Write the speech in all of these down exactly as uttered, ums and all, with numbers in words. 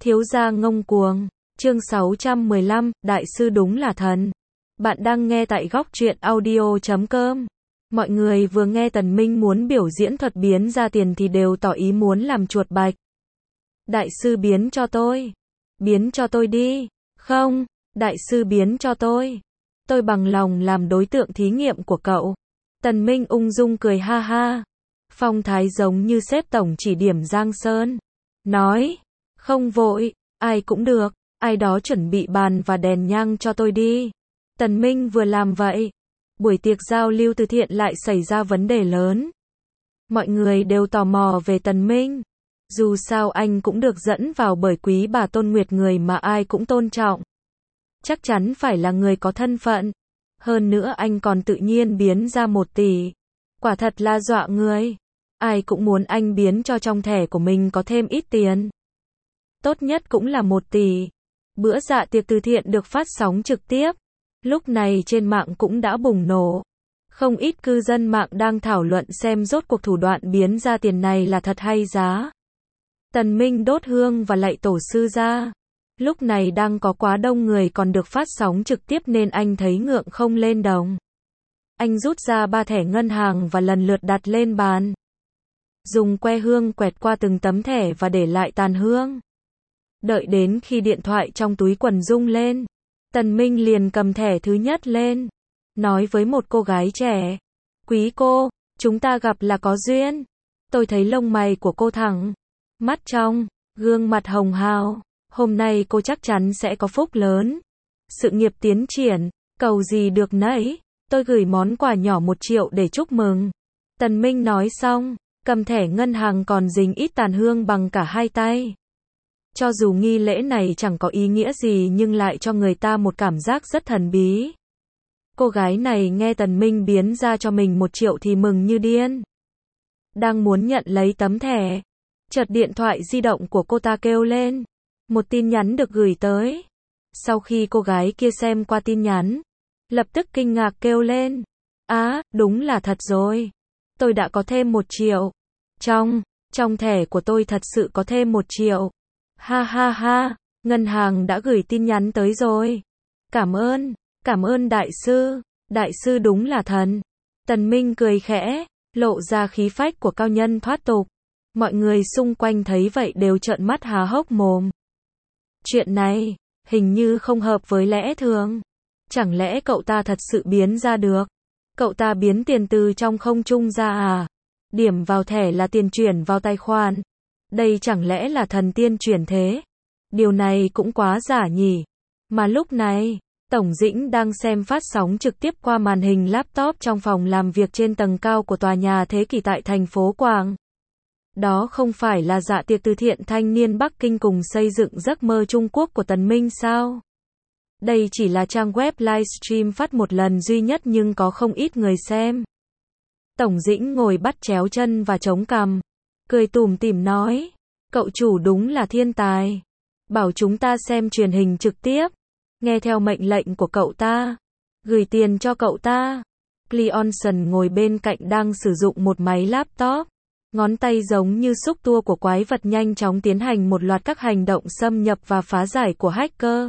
Thiếu gia ngông cuồng. Chương sáu trăm mười lăm, đại sư đúng là thần. Bạn đang nghe tại góc truyện audio chấm com. Mọi người vừa nghe Tần Minh muốn biểu diễn thuật biến ra tiền thì đều tỏ ý muốn làm chuột bạch. Đại sư biến cho tôi. Biến cho tôi đi. Không, đại sư biến cho tôi. Tôi bằng lòng làm đối tượng thí nghiệm của cậu. Tần Minh ung dung cười ha ha. Phong thái giống như sếp tổng chỉ điểm Giang Sơn. Nói, không vội, ai cũng được, ai đó chuẩn bị bàn và đèn nhang cho tôi đi. Tần Minh vừa làm vậy, buổi tiệc giao lưu từ thiện lại xảy ra vấn đề lớn. Mọi người đều tò mò về Tần Minh. Dù sao anh cũng được dẫn vào bởi quý bà Tôn Nguyệt, người mà ai cũng tôn trọng. Chắc chắn phải là người có thân phận. Hơn nữa anh còn tự nhiên biến ra một tỷ. Quả thật là dọa người. Ai cũng muốn anh biến cho trong thẻ của mình có thêm ít tiền. Tốt nhất cũng là một tỷ. Bữa dạ tiệc từ thiện được phát sóng trực tiếp. Lúc này trên mạng cũng đã bùng nổ. Không ít cư dân mạng đang thảo luận xem rốt cuộc thủ đoạn biến ra tiền này là thật hay giá. Tần Minh đốt hương và lạy tổ sư ra. Lúc này đang có quá đông người còn được phát sóng trực tiếp nên anh thấy ngượng không lên đồng. Anh rút ra ba thẻ ngân hàng và lần lượt đặt lên bàn. Dùng que hương quẹt qua từng tấm thẻ và để lại tàn hương. Đợi đến khi điện thoại trong túi quần rung lên, Tần Minh liền cầm thẻ thứ nhất lên. Nói với một cô gái trẻ. Quý cô, chúng ta gặp là có duyên. Tôi thấy lông mày của cô thẳng. Mắt trong, gương mặt hồng hào. Hôm nay cô chắc chắn sẽ có phúc lớn. Sự nghiệp tiến triển, cầu gì được nấy. Tôi gửi món quà nhỏ một triệu để chúc mừng. Tần Minh nói xong, cầm thẻ ngân hàng còn dính ít tàn hương bằng cả hai tay. Cho dù nghi lễ này chẳng có ý nghĩa gì nhưng lại cho người ta một cảm giác rất thần bí. Cô gái này nghe Tần Minh biến ra cho mình một triệu thì mừng như điên. Đang muốn nhận lấy tấm thẻ, chợt điện thoại di động của cô ta kêu lên. Một tin nhắn được gửi tới. Sau khi cô gái kia xem qua tin nhắn, lập tức kinh ngạc kêu lên. Á, đúng là thật rồi. Tôi đã có thêm một triệu. Trong, trong thẻ của tôi thật sự có thêm một triệu. Ha ha ha, ngân hàng đã gửi tin nhắn tới rồi. Cảm ơn, cảm ơn đại sư. Đại sư đúng là thần. Tần Minh cười khẽ, lộ ra khí phách của cao nhân thoát tục. Mọi người xung quanh thấy vậy đều trợn mắt há hốc mồm. Chuyện này, hình như không hợp với lẽ thường. Chẳng lẽ cậu ta thật sự biến ra được? Cậu ta biến tiền từ trong không trung ra à? Điểm vào thẻ là tiền chuyển vào tài khoản. Đây chẳng lẽ là thần tiên chuyển thế? Điều này cũng quá giả nhỉ. Mà lúc này, Tổng Dĩnh đang xem phát sóng trực tiếp qua màn hình laptop trong phòng làm việc trên tầng cao của tòa nhà Thế Kỷ tại thành phố Quảng. Đó không phải là dạ tiệc từ thiện thanh niên Bắc Kinh cùng xây dựng giấc mơ Trung Quốc của Tần Minh sao? Đây chỉ là trang web livestream phát một lần duy nhất nhưng có không ít người xem. Tổng Dĩnh ngồi bắt chéo chân và chống cằm, cười tủm tỉm nói, cậu chủ đúng là thiên tài. Bảo chúng ta xem truyền hình trực tiếp, nghe theo mệnh lệnh của cậu ta, gửi tiền cho cậu ta. Cleonson ngồi bên cạnh đang sử dụng một máy laptop. Ngón tay giống như xúc tua của quái vật nhanh chóng tiến hành một loạt các hành động xâm nhập và phá giải của hacker.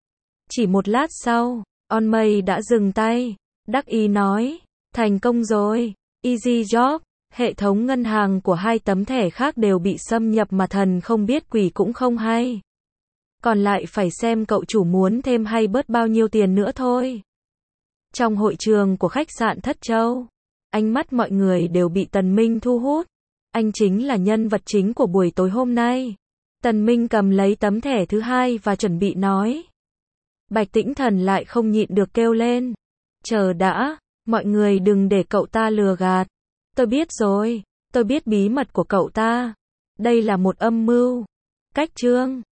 Chỉ một lát sau, On May đã dừng tay, đắc ý nói, thành công rồi, easy job. Hệ thống ngân hàng của hai tấm thẻ khác đều bị xâm nhập mà thần không biết quỷ cũng không hay. Còn lại phải xem cậu chủ muốn thêm hay bớt bao nhiêu tiền nữa thôi. Trong hội trường của khách sạn Thất Châu, ánh mắt mọi người đều bị Tần Minh thu hút. Anh chính là nhân vật chính của buổi tối hôm nay. Tần Minh cầm lấy tấm thẻ thứ hai và chuẩn bị nói. Bạch Tĩnh Thần lại không nhịn được kêu lên. Chờ đã, mọi người đừng để cậu ta lừa gạt. Tôi biết rồi, tôi biết bí mật của cậu ta. Đây là một âm mưu. Cách trương.